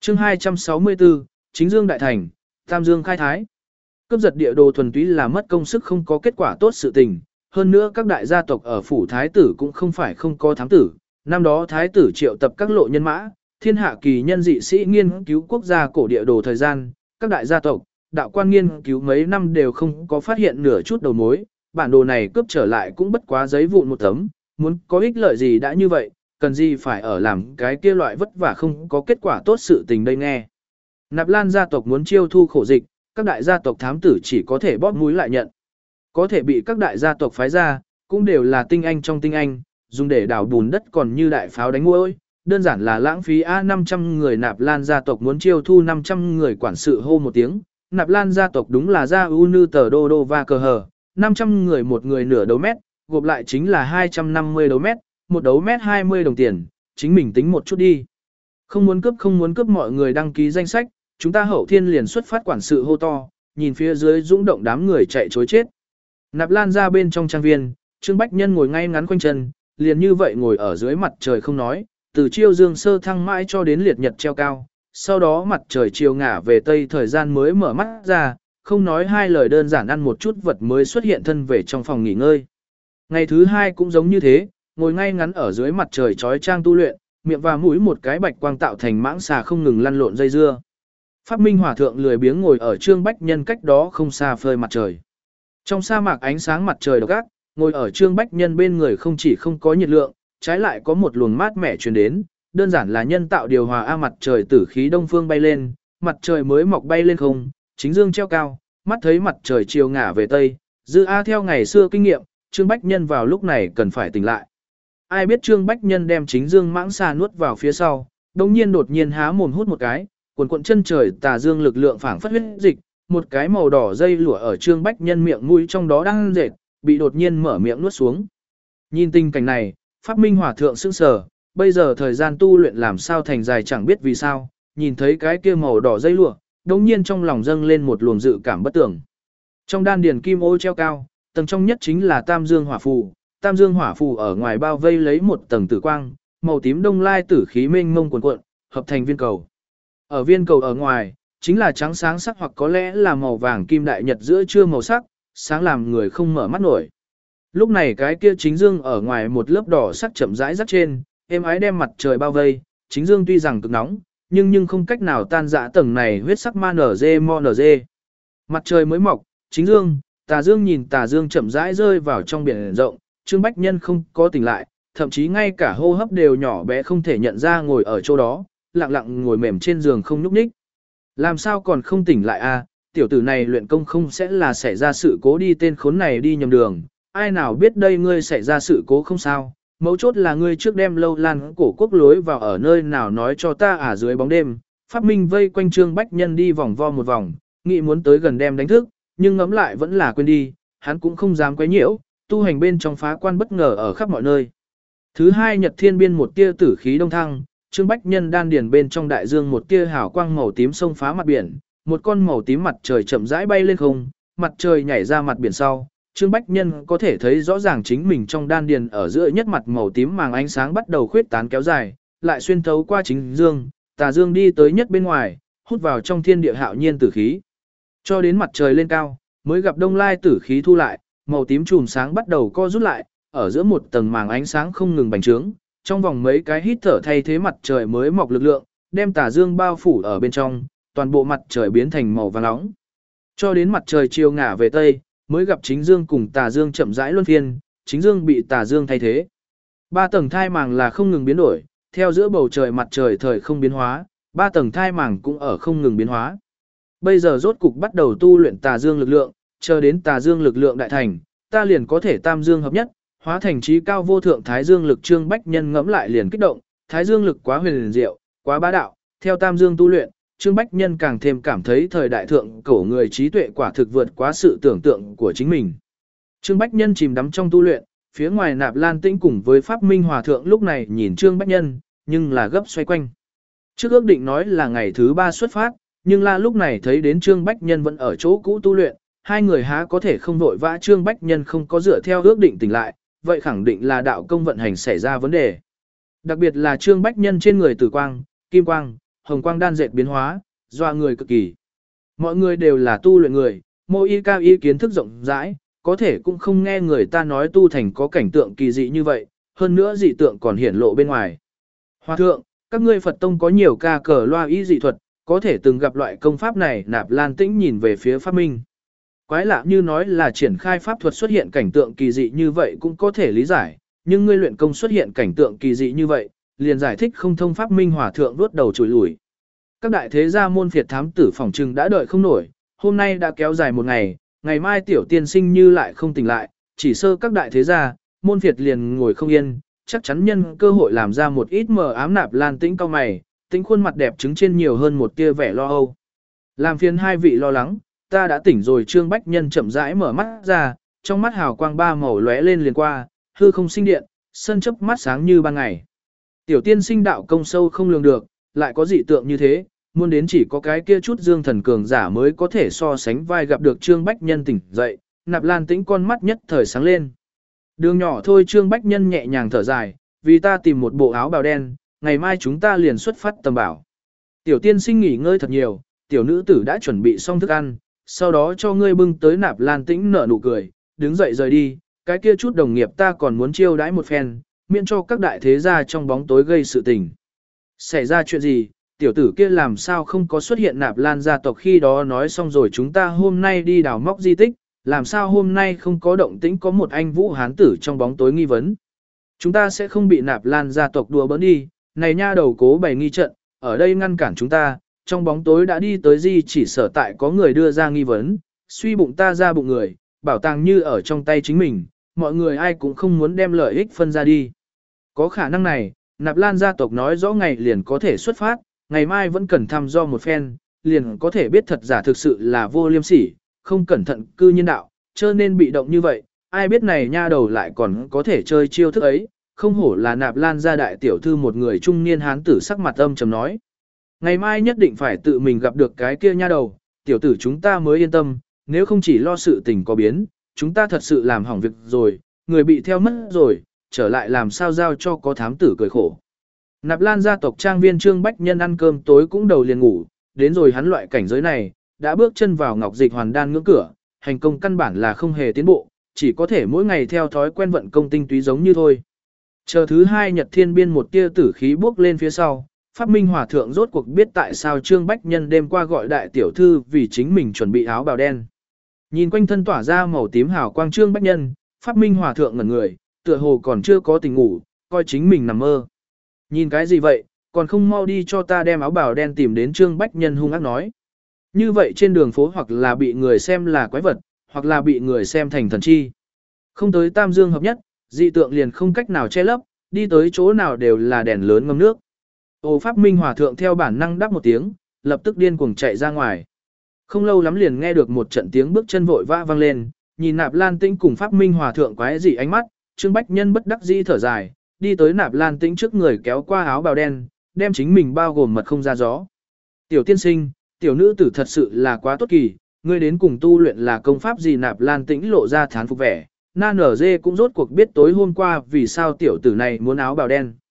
Chương 264, Chính Dương đại thành, Tam Dương khai thái. Cướp giật địa đồ thuần túy là mất công sức không có kết quả tốt sự tình, hơn nữa các đại gia tộc ở phủ thái tử cũng không phải không có thám tử, năm đó thái tử triệu tập các lộ nhân mã, thiên hạ kỳ nhân dị sĩ nghiên cứu quốc gia cổ địa đồ thời gian, các đại gia tộc, đạo quan nghiên cứu mấy năm đều không có phát hiện nửa chút đầu mối, bản đồ này cướp trở lại cũng bất quá giấy vụn một tấm, muốn có ích lợi gì đã như vậy, cần gì phải ở làm cái kia loại vất vả không có kết quả tốt sự tình đây nghe. Nạp Lan gia tộc muốn chiêu thu khổ dịch, các đại gia tộc thám tử chỉ có thể bóp mũi lại nhận. Có thể bị các đại gia tộc phái ra, cũng đều là tinh anh trong tinh anh, dùng để đào bùn đất còn như đại pháo đánh muỗi, đơn giản là lãng phí 500 người. Nạp Lan gia tộc muốn chiêu thu 500 người quản sự hô một tiếng, Nạp Lan gia tộc đúng là gia u nư tờ đô đô và cờ hờ, 500 người một người nửa đấu mét, gộp lại chính là 250 đấu mét, một đấu mét 20 đồng tiền, chính mình tính một chút đi. Không muốn cướp mọi người đăng ký danh sách, chúng ta hậu thiên liền xuất phát quản sự hô to, nhìn phía dưới dũng động đám người chạy chối chết. Nạp Lan ra bên trong trang viên, Trương Bách Nhân ngồi ngay ngắn quanh chân, liền như vậy ngồi ở dưới mặt trời không nói, từ chiêu dương sơ thăng mãi cho đến liệt nhật treo cao, sau đó mặt trời chiều ngả về tây thời gian mới mở mắt ra, không nói hai lời đơn giản ăn một chút vật mới xuất hiện thân về trong phòng nghỉ ngơi. Ngày thứ hai cũng giống như thế, ngồi ngay ngắn ở dưới mặt trời chói chang tu luyện, miệng và mũi một cái bạch quang tạo thành mãng xà không ngừng lăn lộn dây dưa. Pháp Minh Hòa thượng lười biếng ngồi ở Trương Bách Nhân cách đó không xa phơi mặt trời. Trong sa mạc ánh sáng mặt trời độc ác, ngồi ở Trương Bách Nhân bên người không chỉ không có nhiệt lượng, trái lại có một luồng mát mẻ truyền đến, đơn giản là nhân tạo điều hòa mặt trời tử khí đông phương bay lên, mặt trời mới mọc bay lên không, chính dương treo cao, mắt thấy mặt trời chiều ngả về tây, dư theo ngày xưa kinh nghiệm, Trương Bách Nhân vào lúc này cần phải tỉnh lại. Ai biết Trương Bách Nhân đem chính dương mãng xà nuốt vào phía sau, đột nhiên há mồm hút một cái, cuộn cuộn chân trời tà dương lực lượng phảng phất huyết dịch, một cái màu đỏ dây lụa ở Trương Bách Nhân miệng mũi trong đó đang dệt, bị đột nhiên mở miệng nuốt xuống. Nhìn tình cảnh này, Pháp Minh Hòa thượng sững sờ, bây giờ thời gian tu luyện làm sao thành dài chẳng biết vì sao, nhìn thấy cái kia màu đỏ dây lụa, đột nhiên trong lòng dâng lên một luồng dự cảm bất tưởng. Trong đan điền kim ô treo cao, tầng trong nhất chính là Tam Dương Hỏa Phù, Tam Dương Hỏa Phù ở ngoài bao vây lấy một tầng tử quang, màu tím đông lai tử khí mênh mông cuồn cuộn, hợp thành viên cầu. Ở viên cầu ở ngoài, chính là trắng sáng sắc hoặc có lẽ là màu vàng kim đại nhật giữa trưa màu sắc, sáng làm người không mở mắt nổi. Lúc này cái kia chính dương ở ngoài một lớp đỏ sắc chậm rãi rắc trên, êm ái đem mặt trời bao vây, chính dương tuy rằng cực nóng, nhưng không cách nào tan rã tầng này huyết sắc ma nở dê mo nở dê. Mặt trời mới mọc, chính dương, tà dương nhìn tà dương chậm rãi rơi vào trong biển rộng, Trương Bách Nhân không có tỉnh lại, thậm chí ngay cả hô hấp đều nhỏ bé không thể nhận ra ngồi ở chỗ đó, lặng lặng ngồi mềm trên giường không nhúc nhích. Làm sao còn không tỉnh lại a? Tiểu tử này luyện công không sẽ là xảy ra sự cố đi tên khốn này đi nhầm đường, ai nào biết đây ngươi xảy ra sự cố không sao, mấu chốt là ngươi trước đem Lâu Lan cổ quốc lối vào ở nơi nào nói cho ta dưới bóng đêm. Pháp Minh vây quanh Trương Bách Nhân đi vòng vo một vòng, nghĩ muốn tới gần đem đánh thức, nhưng ngẫm lại vẫn là quên đi, hắn cũng không dám quấy nhiễu, tu hành bên trong phá quan bất ngờ ở khắp mọi nơi. Thứ hai Nhật Thiên Biên một tia tử khí đông thăng, Trương Bách Nhân đan điền bên trong đại dương một tia hào quang màu tím xông phá mặt biển, một con màu tím mặt trời chậm rãi bay lên không, mặt trời nhảy ra mặt biển sau, Trương Bách Nhân có thể thấy rõ ràng chính mình trong đan điền ở giữa nhất mặt màu tím màng ánh sáng bắt đầu khuyết tán kéo dài, lại xuyên thấu qua chính dương, tà dương đi tới nhất bên ngoài, hút vào trong thiên địa hạo nhiên tử khí. Cho đến mặt trời lên cao, mới gặp đông lai tử khí thu lại, màu tím chùm sáng bắt đầu co rút lại, ở giữa một tầng màng ánh sáng không ngừng bành trướng, trong vòng mấy cái hít thở thay thế mặt trời mới mọc lực lượng, đem tà dương bao phủ ở bên trong, toàn bộ mặt trời biến thành màu vàng nóng. Cho đến mặt trời chiều ngả về tây, mới gặp chính dương cùng tà dương chậm rãi luân phiên, chính dương bị tà dương thay thế. Ba tầng thai màng là không ngừng biến đổi, theo giữa bầu trời mặt trời thời không biến hóa, ba tầng thai màng cũng ở không ngừng biến hóa. Bây giờ rốt cục bắt đầu tu luyện tà dương lực lượng, chờ đến tà dương lực lượng đại thành, ta liền có thể tam dương hợp nhất, hóa thành trí cao vô thượng thái dương lực. Trương Bách Nhân ngẫm lại liền kích động, thái dương lực quá huyền diệu, quá bá đạo, theo tam dương tu luyện, Trương Bách Nhân càng thêm cảm thấy thời đại thượng cổ người trí tuệ quả thực vượt quá sự tưởng tượng của chính mình. Trương Bách Nhân chìm đắm trong tu luyện, phía ngoài Nạp Lan Tĩnh cùng với Pháp Minh Hòa thượng lúc này nhìn Trương Bách Nhân, nhưng là gấp xoay quanh. Trước ước định nói là ngày thứ 3 xuất phát, nhưng là lúc này thấy đến Trương Bách Nhân vẫn ở chỗ cũ tu luyện, hai người há có thể không vội vã. Trương Bách Nhân không có dựa theo ước định tỉnh lại, vậy khẳng định là đạo công vận hành xảy ra vấn đề. Đặc biệt là Trương Bách Nhân trên người tử quang, kim quang, hồng quang đan dệt biến hóa, doa người cực kỳ. Mọi người đều là tu luyện người, mô y cao y kiến thức rộng rãi, có thể cũng không nghe người ta nói tu thành có cảnh tượng kỳ dị như vậy, hơn nữa dị tượng còn hiển lộ bên ngoài. Hòa thượng, các ngươi Phật tông có nhiều ca cờ loa y dị thuật, có thể từng gặp loại công pháp này. Nạp Lan Tĩnh nhìn về phía Pháp Minh. Quái lạ như nói là triển khai pháp thuật xuất hiện cảnh tượng kỳ dị như vậy cũng có thể lý giải, nhưng ngươi luyện công xuất hiện cảnh tượng kỳ dị như vậy, liền giải thích không thông. Pháp Minh Hòa thượng vuốt đầu chùi lùi. Các đại thế gia môn phiệt thám tử phỏng trừng đã đợi không nổi, hôm nay đã kéo dài một ngày, ngày mai tiểu tiên sinh như lại không tỉnh lại, chỉ sơ các đại thế gia, môn phiệt liền ngồi không yên, chắc chắn nhân cơ hội làm ra một ít mờ ám. Nạp Lan Tĩnh cau mày, tính khuôn mặt đẹp trứng trên nhiều hơn một tia vẻ lo âu. Làm phiền hai vị lo lắng, ta đã tỉnh rồi. Trương Bách Nhân chậm rãi mở mắt ra, trong mắt hào quang ba màu lóe lên liền qua, hư không sinh điện, sân chớp mắt sáng như ban ngày. Tiểu tiên sinh đạo công sâu không lường được, lại có dị tượng như thế, muốn đến chỉ có cái kia chút dương thần cường giả mới có thể so sánh vai. Gặp được Trương Bách Nhân tỉnh dậy, Nạp Lan Tĩnh con mắt nhất thời sáng lên. Đường nhỏ thôi. Trương Bách Nhân nhẹ nhàng thở dài, vì ta tìm một bộ áo bào đen, ngày mai chúng ta liền xuất phát tầm bảo. Tiểu tiên sinh nghỉ ngơi thật nhiều, tiểu nữ tử đã chuẩn bị xong thức ăn, sau đó cho ngươi bưng tới. Nạp Lan Tĩnh nở nụ cười, đứng dậy rời đi, cái kia chút đồng nghiệp ta còn muốn chiêu đãi một phen, miễn cho các đại thế gia trong bóng tối gây sự tình. Xảy ra chuyện gì, tiểu tử kia làm sao không có xuất hiện? Nạp Lan gia tộc khi đó nói xong rồi chúng ta hôm nay đi đào móc di tích, làm sao hôm nay không có động tĩnh? Có một anh vũ hán tử trong bóng tối nghi vấn. Chúng ta sẽ không bị Nạp Lan gia tộc đùa bỡn đi, này nha đầu cố bày nghi trận, ở đây ngăn cản chúng ta, trong bóng tối đã đi tới di chỉ sở tại có người đưa ra nghi vấn, suy bụng ta ra bụng người, bảo tàng như ở trong tay chính mình, mọi người ai cũng không muốn đem lợi ích phân ra đi. Có khả năng này, Nạp Lan gia tộc nói rõ ngày liền có thể xuất phát, ngày mai vẫn cần thăm dò một phen, liền có thể biết thật giả. Thực sự là vô liêm sỉ, không cẩn thận cư nhiên đạo, cho nên bị động như vậy, ai biết này nha đầu lại còn có thể chơi chiêu thức ấy, không hổ là Nạp Lan gia đại tiểu thư. Một người trung niên hán tử sắc mặt âm trầm nói. Ngày mai nhất định phải tự mình gặp được cái kia nha đầu, tiểu tử chúng ta mới yên tâm, nếu không chỉ lo sự tình có biến, chúng ta thật sự làm hỏng việc rồi, người bị theo mất rồi, trở lại làm sao giao cho có thám tử cười khổ. Nạp Lan gia tộc trang viên. Trương Bách Nhân ăn cơm tối cũng đầu liền ngủ, đến rồi hắn loại cảnh giới này, đã bước chân vào ngọc dịch hoàn đan ngưỡng cửa, hành công căn bản là không hề tiến bộ, chỉ có thể mỗi ngày theo thói quen vận công tinh túy giống như thôi. Chờ thứ hai Nhật Thiên Biên một tia tử khí bước lên phía sau, Pháp Minh Hòa thượng rốt cuộc biết tại sao Trương Bách Nhân đêm qua gọi đại tiểu thư vì chính mình chuẩn bị áo bào đen. Nhìn quanh thân tỏa ra màu tím hào quang Trương Bách Nhân, Pháp Minh Hòa thượng ngẩn người, tựa hồ còn chưa có tỉnh ngủ, coi chính mình nằm mơ. Nhìn cái gì vậy, còn không mau đi cho ta đem áo bào đen tìm đến. Trương Bách Nhân hung ác nói. Như vậy trên đường phố hoặc là bị người xem là quái vật, hoặc là bị người xem thành thần chi. Không tới tam dương hợp nhất, dị tượng liền không cách nào che lấp, đi tới chỗ nào đều là đèn lớn ngâm nước. Ô Pháp Minh Hòa thượng theo bản năng đáp một tiếng, lập tức điên cuồng chạy ra ngoài. Không lâu lắm liền nghe được một trận tiếng bước chân vội vã vang lên, nhìn Nạp Lan Tĩnh cùng Pháp Minh Hòa thượng quái dị ánh mắt, Trương Bách Nhân bất đắc dĩ thở dài, đi tới Nạp Lan Tĩnh trước người kéo qua áo bào đen, đem chính mình bao gồm mật không ra gió. Tiểu tiên sinh, tiểu nữ tử thật sự là quá tốt kỳ, ngươi đến cùng tu luyện là công pháp gì? Nạp Lan Tĩnh lộ ra thán phục vẻ, Na Nở Dê cũng rốt cuộc biết tối hôm qua vì sao tiểu tử này muốn áo bào đen.